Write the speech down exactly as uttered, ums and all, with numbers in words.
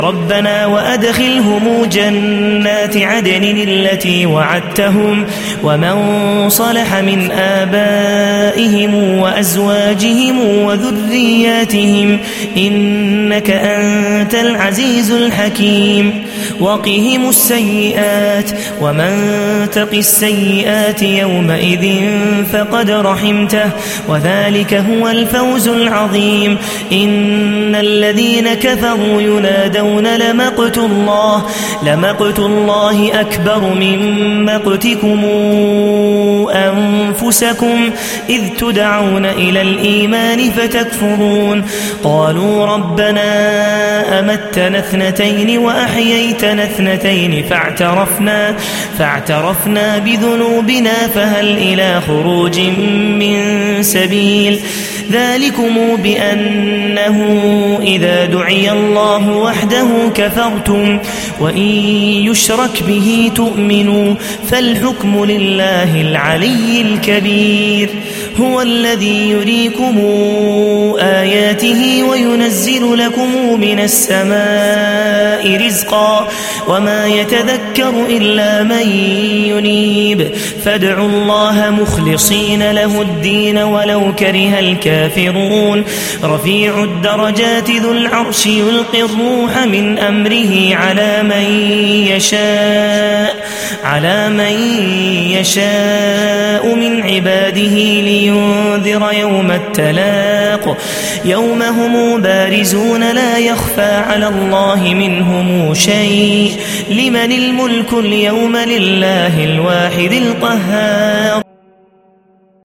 ربنا وأدخلهم جنات عدن التي وعدتهم ومن صلح من آبائهم وأزواجهم وذرياتهم إنك أنت العزيز الحكيم وقهم السيئات ومن تق السيئات يومئذ فقد رحمته وذلك هو الفوز العظيم إن الذين كفروا ينادون لمقت الله لمقت الله أكبر من مقتكم أنفسكم إذ تدعون إلى الإيمان فتكفرون قالوا ربنا أمتنا اثنتين وأحييتنا اثنتين فاعترفنا, فاعترفنا بذنوبنا فهل إلى خروج من سبيل ذلكم بأنه إذا دعي الله وحده كفرتم وإن يشرك به تؤمنوا فالحكم لله العلي الكبير هو الذي يريكم آياته وينزل لكم من السماء رزقا وما يتذكر إلا من ينيب فادعوا الله مخلصين له الدين ولو كره الكافرون رفيع الدرجات ذو العرش يلقي الروح من أمره على من يشاء على من يشاء من عباده لينذر يوم التلاق يوم هم بارزون لا يخفى على الله منهم شيء لمن الملك اليوم لله الواحد القهار